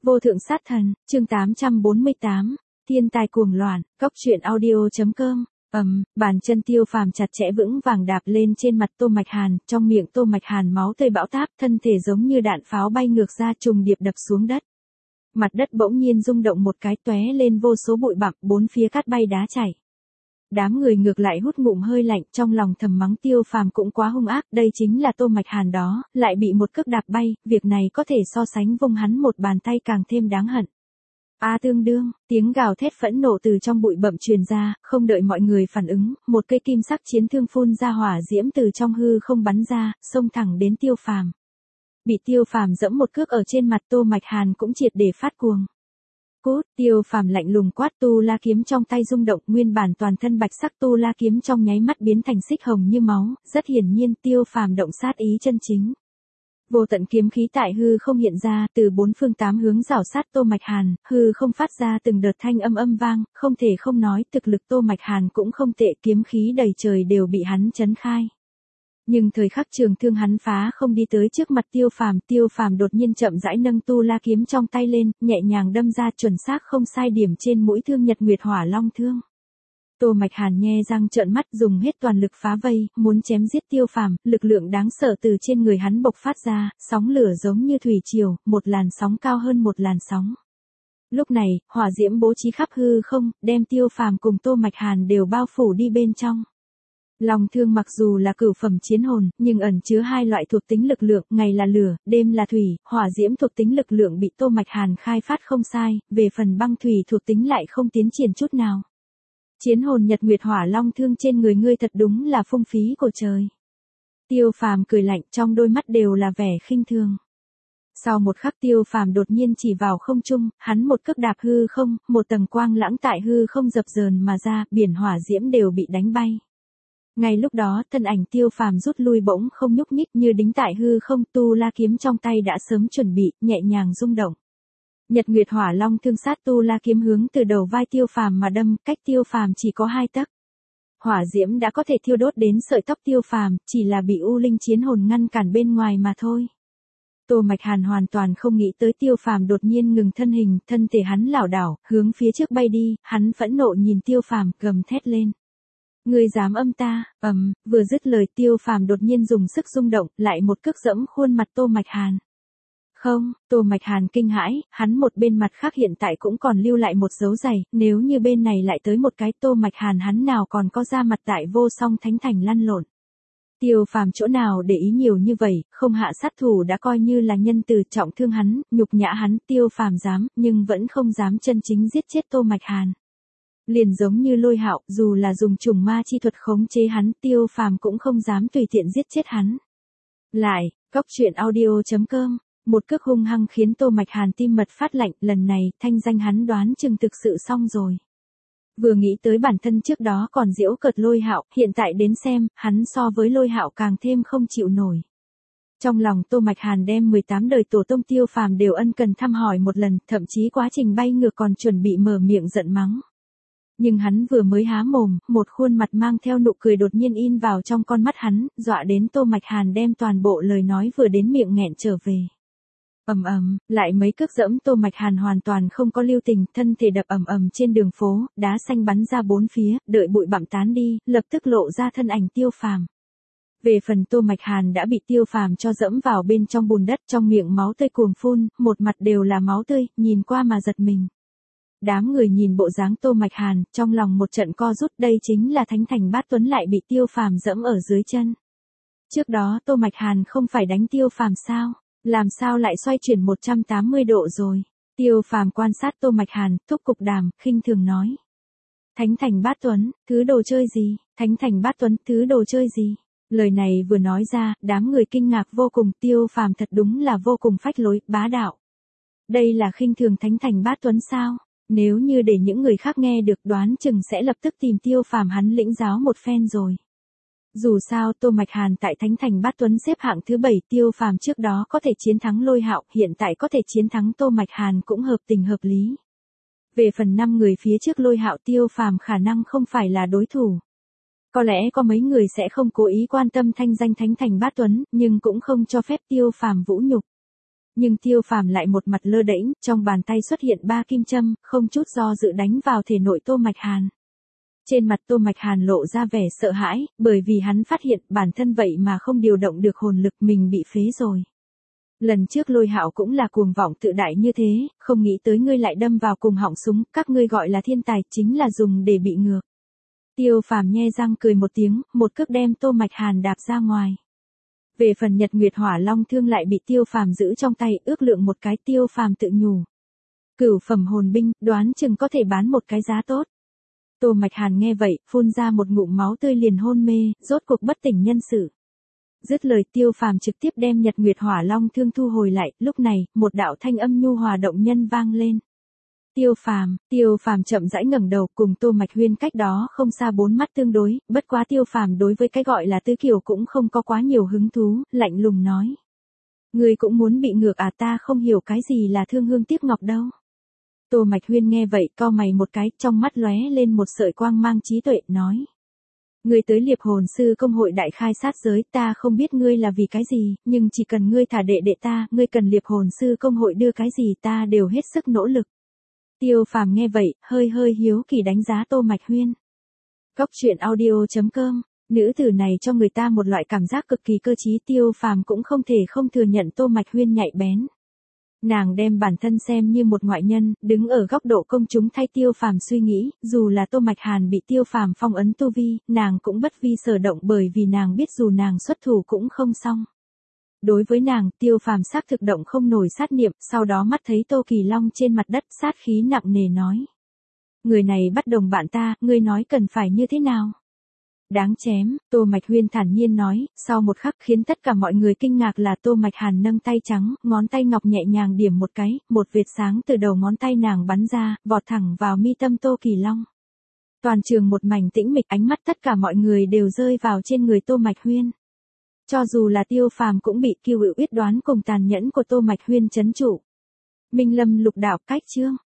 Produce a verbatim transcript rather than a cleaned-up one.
Vô thượng sát thần, chương tám trăm bốn mươi tám, thiên tài cuồng loạn, cóc truyện audio.com. Ầm, bàn chân Tiêu Phàm chặt chẽ vững vàng đạp lên trên mặt Tô Mạch Hàn, trong miệng Tô Mạch Hàn máu tươi bão táp, thân thể giống như đạn pháo bay ngược ra trùng điệp đập xuống đất. Mặt đất bỗng nhiên rung động một cái, tóe lên vô số bụi bặm, bốn phía cát bay đá chảy. Đám người ngược lại hút ngụm hơi lạnh, trong lòng thầm mắng Tiêu Phàm cũng quá hung ác, đây chính là Tô Mạch Hàn đó, lại bị một cước đạp bay, việc này có thể so sánh vung hắn một bàn tay càng thêm đáng hận. A tương đương, tiếng gào thét phẫn nộ từ trong bụi bặm truyền ra, không đợi mọi người phản ứng, một cây kim sắc chiến thương phun ra hỏa diễm từ trong hư không bắn ra, xông thẳng đến Tiêu Phàm. Bị Tiêu Phàm giẫm một cước ở trên mặt, Tô Mạch Hàn cũng triệt để phát cuồng. Cút, Tiêu Phàm lạnh lùng quát, tu la kiếm trong tay rung động, nguyên bản toàn thân bạch sắc tu la kiếm trong nháy mắt biến thành xích hồng như máu, rất hiển nhiên Tiêu Phàm động sát ý chân chính. Vô tận kiếm khí tại hư không hiện ra, từ bốn phương tám hướng rảo sát Tô Mạch Hàn, hư không phát ra từng đợt thanh âm âm vang, không thể không nói, thực lực Tô Mạch Hàn cũng không tệ, kiếm khí đầy trời đều bị hắn chấn khai. Nhưng thời khắc trường thương hắn phá không đi tới trước mặt Tiêu Phàm, Tiêu Phàm đột nhiên chậm rãi nâng tu la kiếm trong tay lên, nhẹ nhàng đâm ra chuẩn xác không sai điểm trên mũi thương Nhật Nguyệt Hỏa Long thương. Tô Mạch Hàn nhe răng trợn mắt, dùng hết toàn lực phá vây, muốn chém giết Tiêu Phàm, lực lượng đáng sợ từ trên người hắn bộc phát ra, sóng lửa giống như thủy triều, một làn sóng cao hơn một làn sóng. Lúc này, hỏa diễm bố trí khắp hư không, đem Tiêu Phàm cùng Tô Mạch Hàn đều bao phủ đi bên trong. Long thương mặc dù là cửu phẩm chiến hồn, nhưng ẩn chứa hai loại thuộc tính lực lượng, ngày là lửa, đêm là thủy, hỏa diễm thuộc tính lực lượng bị Tô Mạch Hàn khai phát không sai, về phần băng thủy thuộc tính lại không tiến triển chút nào. Chiến hồn Nhật Nguyệt Hỏa Long thương trên người ngươi thật đúng là phung phí của trời. Tiêu Phàm cười lạnh, trong đôi mắt đều là vẻ khinh thường. Sau một khắc Tiêu Phàm đột nhiên chỉ vào không trung, hắn một cước đạp hư không, một tầng quang lãng tại hư không dập dờn mà ra, biển hỏa diễm đều bị đánh bay. Ngay lúc đó, thân ảnh Tiêu Phàm rút lui bỗng không nhúc nhích, như đính tại hư không, tu la kiếm trong tay đã sớm chuẩn bị, nhẹ nhàng rung động. Nhật Nguyệt Hỏa Long thương sát tu la kiếm hướng từ đầu vai Tiêu Phàm mà đâm, cách Tiêu Phàm chỉ có hai tấc. Hỏa diễm đã có thể thiêu đốt đến sợi tóc Tiêu Phàm, chỉ là bị U Linh chiến hồn ngăn cản bên ngoài mà thôi. Tô Mạch Hàn hoàn toàn không nghĩ tới Tiêu Phàm đột nhiên ngừng thân hình, thân thể hắn lảo đảo, hướng phía trước bay đi, hắn phẫn nộ nhìn Tiêu Phàm, gầm thét lên. Ngươi dám âm ta, ầm, vừa dứt lời Tiêu Phàm đột nhiên dùng sức rung động, lại một cước giẫm khuôn mặt Tô Mạch Hàn. Không, Tô Mạch Hàn kinh hãi, hắn một bên mặt khác hiện tại cũng còn lưu lại một dấu giày, nếu như bên này lại tới một cái Tô Mạch Hàn hắn nào còn có ra mặt tại vô song thánh thành lăn lộn. Tiêu Phàm chỗ nào để ý nhiều như vậy, không hạ sát thủ đã coi như là nhân từ, trọng thương hắn, nhục nhã hắn, Tiêu Phàm dám, nhưng vẫn không dám chân chính giết chết Tô Mạch Hàn. Liền giống như Lôi Hạo, dù là dùng trùng ma chi thuật khống chế hắn, Tiêu Phàm cũng không dám tùy tiện giết chết hắn. Lại, cóc truyện audio.com. Một cước hung hăng khiến Tô Mạch Hàn tim mật phát lạnh, lần này, thanh danh hắn đoán chừng thực sự xong rồi. Vừa nghĩ tới bản thân trước đó còn giễu cợt Lôi Hạo, hiện tại đến xem, hắn so với Lôi Hạo càng thêm không chịu nổi. Trong lòng Tô Mạch Hàn đem mười tám đời tổ tông Tiêu Phàm đều ân cần thăm hỏi một lần, thậm chí quá trình bay ngược còn chuẩn bị mở miệng giận mắng. Nhưng hắn vừa mới há mồm, một khuôn mặt mang theo nụ cười đột nhiên in vào trong con mắt hắn, dọa đến Tô Mạch Hàn đem toàn bộ lời nói vừa đến miệng nghẹn trở về. Ầm ầm, lại mấy cước dẫm Tô Mạch Hàn hoàn toàn không có lưu tình, thân thể đập ầm ầm trên đường phố, đá xanh bắn ra bốn phía, đợi bụi bặm tán đi, lập tức lộ ra thân ảnh Tiêu Phàm. Về phần Tô Mạch Hàn đã bị Tiêu Phàm cho dẫm vào bên trong bùn đất, trong miệng máu tươi cuồng phun, một mặt đều là máu tươi, nhìn qua mà giật mình. Đám người nhìn bộ dáng Tô Mạch Hàn, trong lòng một trận co rút, đây chính là Thánh Thành Bát Tuấn lại bị Tiêu Phàm dẫm ở dưới chân. Trước đó Tô Mạch Hàn không phải đánh Tiêu Phàm sao? Làm sao lại xoay chuyển một trăm tám mươi độ rồi? Tiêu Phàm quan sát Tô Mạch Hàn, thúc cục đàm, khinh thường nói. Thánh Thành Bát Tuấn, thứ đồ chơi gì? Thánh Thành Bát Tuấn, thứ đồ chơi gì? Lời này vừa nói ra, đám người kinh ngạc vô cùng, Tiêu Phàm thật đúng là vô cùng phách lối, bá đạo. Đây là khinh thường Thánh Thành Bát Tuấn sao? Nếu như để những người khác nghe được đoán chừng sẽ lập tức tìm Tiêu Phàm hắn lĩnh giáo một phen rồi. Dù sao Tô Mạch Hàn tại Thánh Thành Bát Tuấn xếp hạng thứ bảy, Tiêu Phàm trước đó có thể chiến thắng Lôi Hạo, hiện tại có thể chiến thắng Tô Mạch Hàn cũng hợp tình hợp lý. Về phần năm người phía trước Lôi Hạo, Tiêu Phàm khả năng không phải là đối thủ. Có lẽ có mấy người sẽ không cố ý quan tâm thanh danh Thánh Thành Bát Tuấn, nhưng cũng không cho phép Tiêu Phàm vũ nhục. Nhưng Tiêu Phàm lại một mặt lơ đễnh, trong bàn tay xuất hiện ba kim châm, không chút do dự đánh vào thể nội Tô Mạch Hàn. Trên mặt Tô Mạch Hàn lộ ra vẻ sợ hãi, bởi vì hắn phát hiện bản thân vậy mà không điều động được hồn lực, mình bị phế rồi. Lần trước Lôi Hạo cũng là cuồng vọng tự đại như thế, không nghĩ tới ngươi lại đâm vào cùng họng súng, các ngươi gọi là thiên tài, chính là dùng để bị ngược. Tiêu Phàm nhe răng cười một tiếng, một cước đem Tô Mạch Hàn đạp ra ngoài. Về phần Nhật Nguyệt Hỏa Long thương lại bị Tiêu Phàm giữ trong tay, ước lượng một cái, Tiêu Phàm tự nhủ. Cửu phẩm hồn binh, đoán chừng có thể bán một cái giá tốt. Tô Mạch Hàn nghe vậy, phun ra một ngụm máu tươi liền hôn mê, rốt cuộc bất tỉnh nhân sự. Dứt lời, Tiêu Phàm trực tiếp đem Nhật Nguyệt Hỏa Long thương thu hồi lại, lúc này, một đạo thanh âm nhu hòa động nhân vang lên. Tiêu Phàm, Tiêu Phàm chậm rãi ngẩng đầu, cùng Tô Mạch Huyên cách đó không xa bốn mắt tương đối, bất quá Tiêu Phàm đối với cái gọi là tứ kiều cũng không có quá nhiều hứng thú, lạnh lùng nói: "Ngươi cũng muốn bị ngược à, ta không hiểu cái gì là thương hương tiếc ngọc đâu." Tô Mạch Huyên nghe vậy, cau mày một cái, trong mắt lóe lên một sợi quang mang trí tuệ, nói: "Ngươi tới Liệp Hồn sư công hội đại khai sát giới, ta không biết ngươi là vì cái gì, nhưng chỉ cần ngươi thả đệ đệ ta, ngươi cần Liệp Hồn sư công hội đưa cái gì ta đều hết sức nỗ lực." Tiêu Phàm nghe vậy, hơi hơi hiếu kỳ đánh giá Tô Mạch Huyên. Góc truyện audio chấm com, nữ tử này cho người ta một loại cảm giác cực kỳ cơ trí, Tiêu Phàm cũng không thể không thừa nhận Tô Mạch Huyên nhạy bén. Nàng đem bản thân xem như một ngoại nhân, đứng ở góc độ công chúng thay Tiêu Phàm suy nghĩ, dù là Tô Mạch Hàn bị Tiêu Phàm phong ấn tu vi, nàng cũng bất vi sở động, bởi vì nàng biết dù nàng xuất thủ cũng không xong. Đối với nàng, Tiêu Phàm xác thực động không nổi sát niệm, sau đó mắt thấy Tô Kỳ Long trên mặt đất, sát khí nặng nề nói: "Người này bắt đồng bạn ta, ngươi nói cần phải như thế nào?" "Đáng chém." Tô Mạch Huyên thản nhiên nói, sau một khắc khiến tất cả mọi người kinh ngạc là Tô Mạch Hàn nâng tay trắng, ngón tay ngọc nhẹ nhàng điểm một cái, một vệt sáng từ đầu ngón tay nàng bắn ra, vọt thẳng vào mi tâm Tô Kỳ Long. Toàn trường một mảnh tĩnh mịch, ánh mắt tất cả mọi người đều rơi vào trên người Tô Mạch Huyên. Cho dù là Tiêu Phàm cũng bị kiêu hữu quyết đoán cùng tàn nhẫn của Tô Mạch Huyên trấn trụ. Minh Lâm Lục Đạo, cách chương.